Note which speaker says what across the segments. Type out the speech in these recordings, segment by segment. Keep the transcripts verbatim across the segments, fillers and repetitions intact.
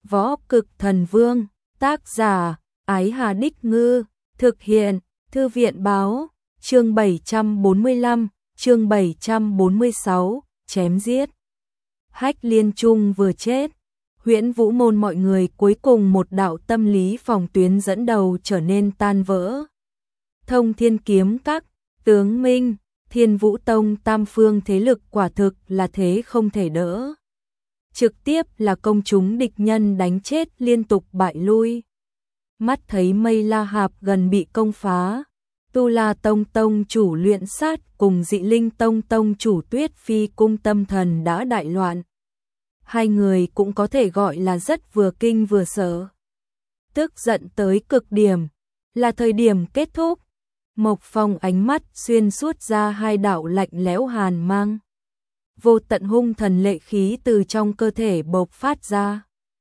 Speaker 1: Võ Cực Thần Vương, tác giả, Ái Hà Đích Ngư, thực hiện, Thư viện Báo, chương bảy trăm bốn mươi lăm, chương bảy trăm bốn mươi sáu, chém giết. Hách Liên Trung vừa chết, Huyễn Vũ môn mọi người cuối cùng một đạo tâm lý phòng tuyến dẫn đầu trở nên tan vỡ. Thông Thiên Kiếm Các, Tướng Minh, Thiên Vũ Tông tam phương thế lực quả thực là thế không thể đỡ. Trực tiếp là công chúng địch nhân đánh chết liên tục bại lui. Mắt thấy Mây La Hạp gần bị công phá, Tu La Tông Tông chủ Luyện Sát cùng Dị Linh Tông Tông chủ Tuyết Phi cung tâm thần đã đại loạn. Hai người cũng có thể gọi là rất vừa kinh vừa sợ. Tức giận tới cực điểm, là thời điểm kết thúc. Mộc Phong ánh mắt xuyên suốt ra hai đạo lạnh lẽo hàn mang. Vô tận hung thần lệ khí từ trong cơ thể bộc phát ra.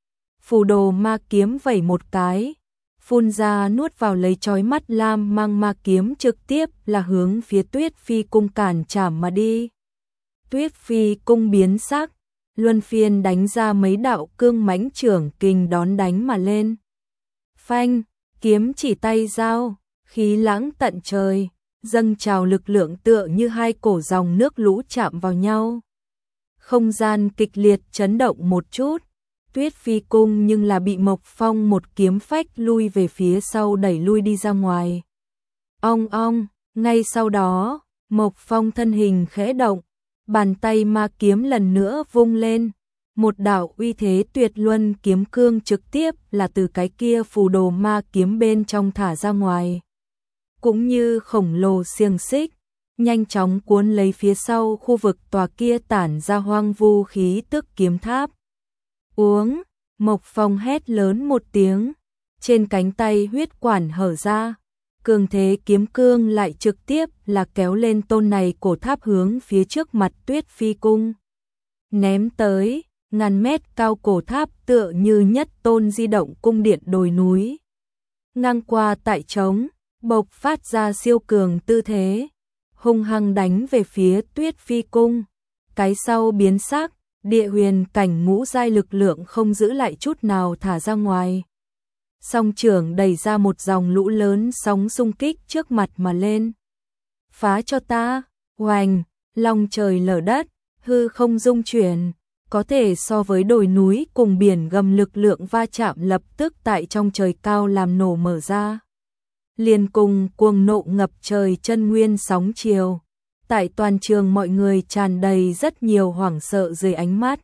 Speaker 1: Phù đồ ma kiếm vẩy một cái, phun ra nuốt vào lấy chói mắt lam mang ma kiếm trực tiếp là hướng phía Tuyết Phi cung cản chảm mà đi. Tuyết Phi cung biến sắc, luân phiên đánh ra mấy đạo cương mãnh trưởng kình đón đánh mà lên. Phanh, kiếm chỉ tay dao, khí lãng tận trời, dâng trào lực lượng tựa như hai cổ dòng nước lũ chạm vào nhau. Không gian kịch liệt chấn động một chút, Tuyết Phi cung nhưng là bị Mộc Phong một kiếm phách lui về phía sau đẩy lui đi ra ngoài. Ong ong, ngay sau đó, Mộc Phong thân hình khẽ động, bàn tay ma kiếm lần nữa vung lên, một đạo uy thế tuyệt luân kiếm cương trực tiếp là từ cái kia phù đồ ma kiếm bên trong thả ra ngoài. Cũng như khổng lồ xiềng xích, nhanh chóng cuốn lấy phía sau khu vực tòa kia tản ra hoang vu khí tức kiếm tháp. Uống, Mộc Phong hét lớn một tiếng, trên cánh tay huyết quản hở ra, cường thế kiếm cương lại trực tiếp là kéo lên tôn này cổ tháp hướng phía trước mặt Tuyết Phi cung. Ném tới, ngàn mét cao cổ tháp tựa như nhất tôn di động cung điện đồi núi. Ngang qua tại trống, bộc phát ra siêu cường tư thế, hung hăng đánh về phía Tuyết Phi cung. Cái sau biến sắc, địa huyền cảnh ngũ giai lực lượng không giữ lại chút nào thả ra ngoài. Song trưởng đẩy ra một dòng lũ lớn sóng xung kích trước mặt mà lên. Phá cho ta, oành, long trời lở đất, hư không dung chuyển, có thể so với đồi núi cùng biển gầm lực lượng va chạm lập tức tại trong trời cao làm nổ mở ra. Liền cùng cuồng nộ ngập trời chân nguyên sóng chiều, tại toàn trường mọi người tràn đầy rất nhiều hoảng sợ dưới ánh mắt.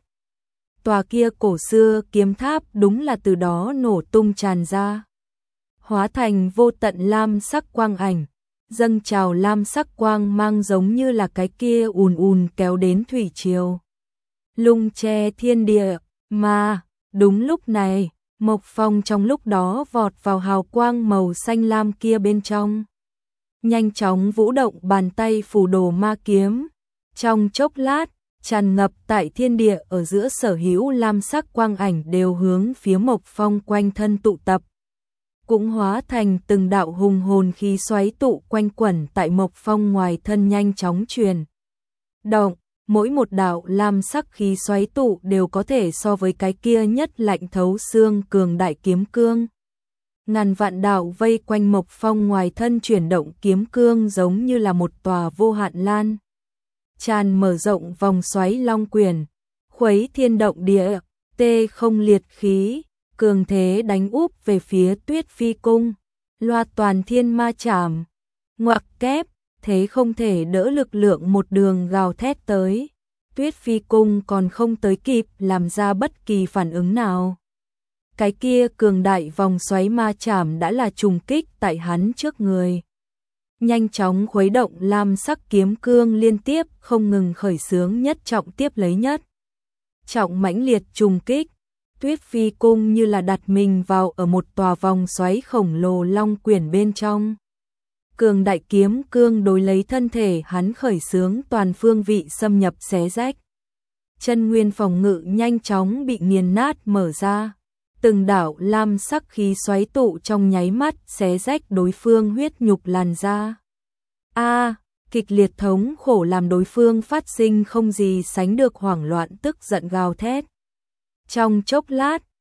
Speaker 1: Tòa kia cổ xưa kiếm tháp đúng là từ đó nổ tung tràn ra, hóa thành vô tận lam sắc quang ảnh, dâng trào lam sắc quang mang giống như là cái kia ùn ùn kéo đến thủy triều, lung che thiên địa. Mà đúng lúc này, Mộc Phong trong lúc đó vọt vào hào quang màu xanh lam kia bên trong, nhanh chóng vũ động bàn tay phù đồ ma kiếm. Trong chốc lát, tràn ngập tại thiên địa ở giữa sở hữu lam sắc quang ảnh đều hướng phía Mộc Phong quanh thân tụ tập, cũng hóa thành từng đạo hùng hồn khí xoáy tụ quanh quẩn tại Mộc Phong ngoài thân nhanh chóng truyền động. Mỗi một đạo lam sắc khí xoáy tụ đều có thể so với cái kia nhất lạnh thấu xương cường đại kiếm cương. Ngàn vạn đạo vây quanh Mộc Phong ngoài thân chuyển động kiếm cương giống như là một tòa vô hạn lan tràn mở rộng vòng xoáy long quyển, khuấy thiên động địa, tê không liệt khí, cường thế đánh úp về phía Tuyết Phi cung. Loa toàn thiên ma chảm, ngoặc kép, thế không thể đỡ lực lượng một đường gào thét tới. Tuyết Phi cung còn không tới kịp làm ra bất kỳ phản ứng nào. Cái kia cường đại vòng xoáy ma chảm đã là trùng kích tại hắn trước người. Nhanh chóng khuấy động lam sắc kiếm cương liên tiếp không ngừng khởi xướng nhất trọng tiếp lấy nhất trọng mãnh liệt trùng kích. Tuyết Phi cung như là đặt mình vào ở một tòa vòng xoáy khổng lồ long quyển bên trong. Cường đại kiếm cương đối lấy thân thể hắn khởi xướng toàn phương vị xâm nhập xé rách. Chân nguyên phòng ngự nhanh chóng bị nghiền nát mở ra. Từng đạo lam sắc khí xoáy tụ trong nháy mắt xé rách đối phương huyết nhục làn da. A, kịch liệt thống khổ làm đối phương phát sinh không gì sánh được hoảng loạn tức giận gào thét. Trong chốc lát,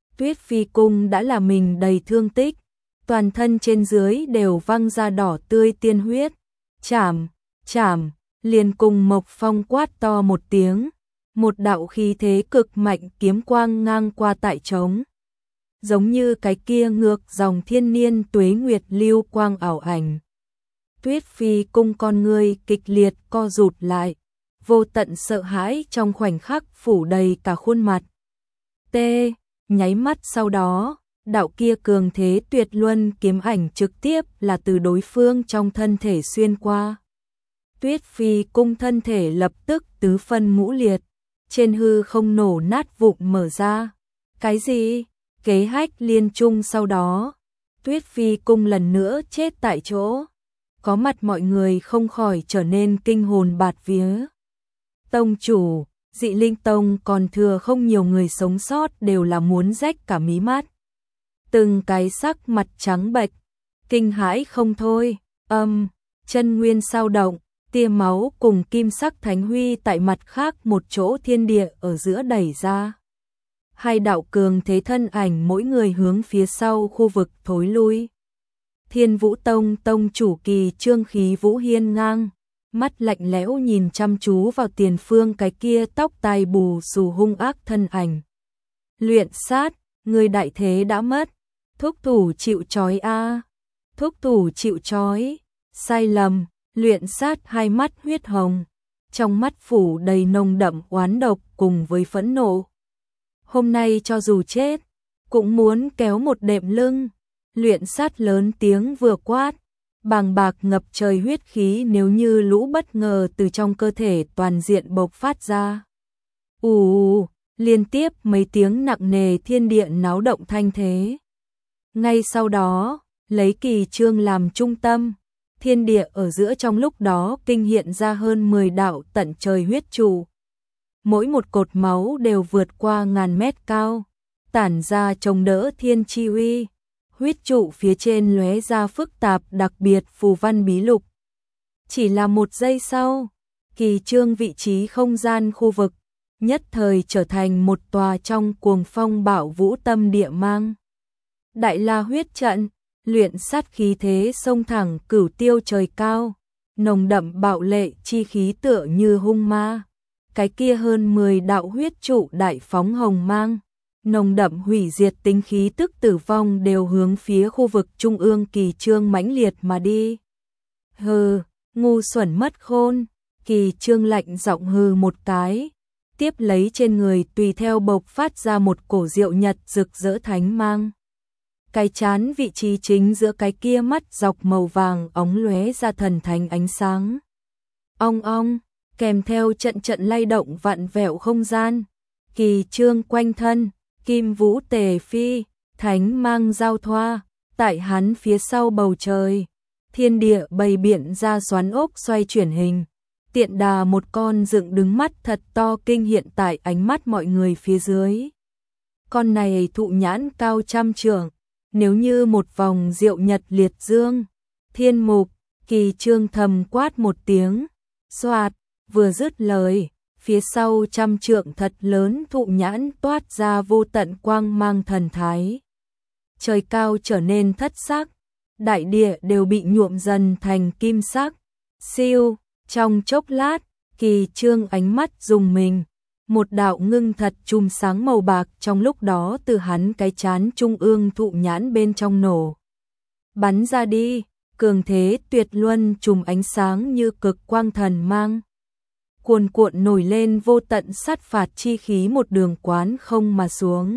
Speaker 1: Tuyết Phi Cung đã là mình đầy thương tích, toàn thân trên dưới đều văng ra đỏ tươi tiên huyết. Chảm, chảm, liền cùng Mộc Phong quát to một tiếng, một đạo khí thế cực mạnh kiếm quang ngang qua tại trống. Giống như cái kia ngược dòng thiên niên tuế nguyệt lưu quang ảo ảnh. Tuyết Phi Cung con người kịch liệt co rụt lại, vô tận sợ hãi trong khoảnh khắc phủ đầy cả khuôn mặt. T, nháy mắt sau đó, đạo kia cường thế tuyệt luân kiếm ảnh trực tiếp là từ đối phương trong thân thể xuyên qua. Tuyết Phi Cung thân thể lập tức tứ phân ngũ liệt, trên hư không nổ nát vụn mở ra. Cái gì? Kế hách liên trung sau đó, Tuyết Phi Cung lần nữa chết tại chỗ. Có mặt mọi người không khỏi trở nên kinh hồn bạt vía. Tông chủ, Dị Linh Tông còn thừa không nhiều người sống sót đều là muốn rách cả mí mắt. Từng cái sắc mặt trắng bệch, kinh hãi không thôi, âm, chân nguyên sao động, tia máu cùng kim sắc thánh huy tại mặt khác một chỗ thiên địa ở giữa đẩy ra. Hai đạo cường thế thân ảnh mỗi người hướng phía sau khu vực thối lui. Thiên Vũ Tông tông chủ Kỳ Trương khí vũ hiên ngang, mắt lạnh lẽo nhìn chăm chú vào tiền phương cái kia tóc tai bù xù hung ác thân ảnh. Luyện sát, người đại thế đã mất, thúc thủ chịu trói a, thúc thủ chịu trói, sai lầm, luyện sát hai mắt huyết hồng, trong mắt phủ đầy nồng đậm oán độc cùng với phẫn nộ. Hôm nay cho dù chết, cũng muốn kéo một đệm lưng. Luyện sát lớn tiếng vừa quát, bàng bạc ngập trời huyết khí nếu như lũ bất ngờ từ trong cơ thể toàn diện bộc phát ra. Ù, liên tiếp mấy tiếng nặng nề thiên địa náo động thanh thế. Ngay sau đó, lấy Kỳ Trương làm trung tâm, thiên địa ở giữa trong lúc đó kinh hiện ra hơn mười đạo tận trời huyết trụ. Mỗi một cột máu đều vượt qua ngàn mét cao, tản ra chống đỡ thiên chi uy. Huyết trụ phía trên lóe ra phức tạp đặc biệt phù văn bí lục. Chỉ là một giây sau, Kỳ Trương vị trí không gian khu vực, nhất thời trở thành một tòa trong cuồng phong bạo vũ tâm địa mang. Đại La huyết trận, luyện sát khí thế sông thẳng cửu tiêu trời cao, nồng đậm bạo lệ chi khí tựa như hung ma. Cái kia hơn mười đạo huyết trụ đại phóng hồng mang. Nồng đậm hủy diệt tính khí tức tử vong đều hướng phía khu vực trung ương Kỳ Trương mãnh liệt mà đi. Hừ, ngu xuẩn mất khôn, Kỳ Trương lạnh giọng hừ một cái, tiếp lấy trên người tùy theo bộc phát ra một cổ diệu nhật rực rỡ thánh mang. Cái chán vị trí chính giữa cái kia mắt dọc màu vàng óng lóe ra thần thánh ánh sáng. Ong ong, kèm theo trận trận lay động vặn vẹo không gian, Kỳ Trương quanh thân kim vũ tề phi, thánh mang giao thoa, tại hắn phía sau bầu trời, thiên địa bày biện ra xoắn ốc xoay chuyển hình, tiện đà một con dựng đứng mắt thật to kinh hiện tại ánh mắt mọi người phía dưới. Con này thụ nhãn cao trăm trượng, nếu như một vòng diệu nhật liệt dương, thiên mục, Kỳ Trương thầm quát một tiếng, xoạt, vừa dứt lời. Phía sau trăm trượng thật lớn thụ nhãn toát ra vô tận quang mang thần thái. Trời cao trở nên thất sắc, đại địa đều bị nhuộm dần thành kim sắc. Siêu, trong chốc lát, Kỳ Trương ánh mắt rùng mình, một đạo ngưng thật chùm sáng màu bạc trong lúc đó từ hắn cái chán trung ương thụ nhãn bên trong nổ. Bắn ra đi, cường thế tuyệt luân chùm ánh sáng như cực quang thần mang. Cuồn cuộn nổi lên vô tận sát phạt chi khí một đường quán không mà xuống.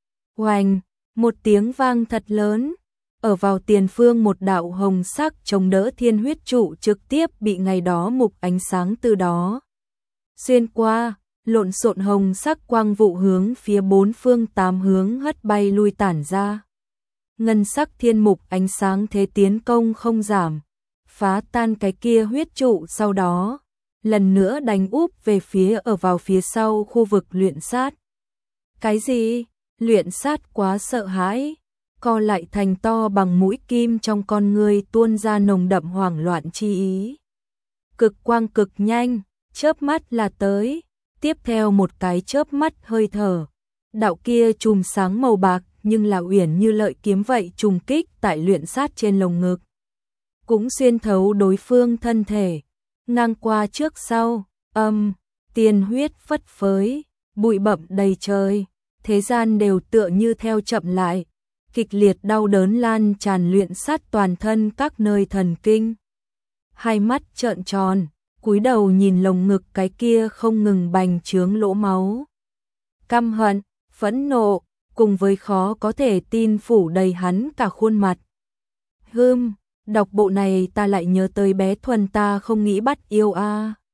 Speaker 1: Oanh, một tiếng vang thật lớn, ở vào tiền phương một đạo hồng sắc chống đỡ thiên huyết trụ trực tiếp bị ngày đó mục ánh sáng từ đó. Xuyên qua, lộn xộn hồng sắc quang vụ hướng phía bốn phương tám hướng hất bay lui tản ra. Ngân sắc thiên mục ánh sáng thế tiến công không giảm, phá tan cái kia huyết trụ sau đó. Lần nữa đánh úp về phía ở vào phía sau khu vực luyện sát. Cái gì? Luyện sát quá sợ hãi, co lại thành to bằng mũi kim trong con người tuôn ra nồng đậm hoảng loạn chi ý. Cực quang cực nhanh, chớp mắt là tới, tiếp theo một cái chớp mắt hơi thở, Đạo kia chùm sáng màu bạc nhưng là uyển như lợi kiếm vậy trùng kích tại luyện sát trên lồng ngực. Cũng xuyên thấu đối phương thân thể, ngang qua trước sau, âm, tiên huyết phất phới, bụi bặm đầy trời, thế gian đều tựa như theo chậm lại, kịch liệt đau đớn lan tràn luyện sát toàn thân các nơi thần kinh. Hai mắt trợn tròn, cúi đầu nhìn lồng ngực cái kia không ngừng bành trướng lỗ máu. Căm hận, phẫn nộ, cùng với khó có thể tin phủ đầy hắn cả khuôn mặt. Hưm, đọc bộ này ta lại nhớ tới bé Thuần ta không nghĩ bắt yêu a. À.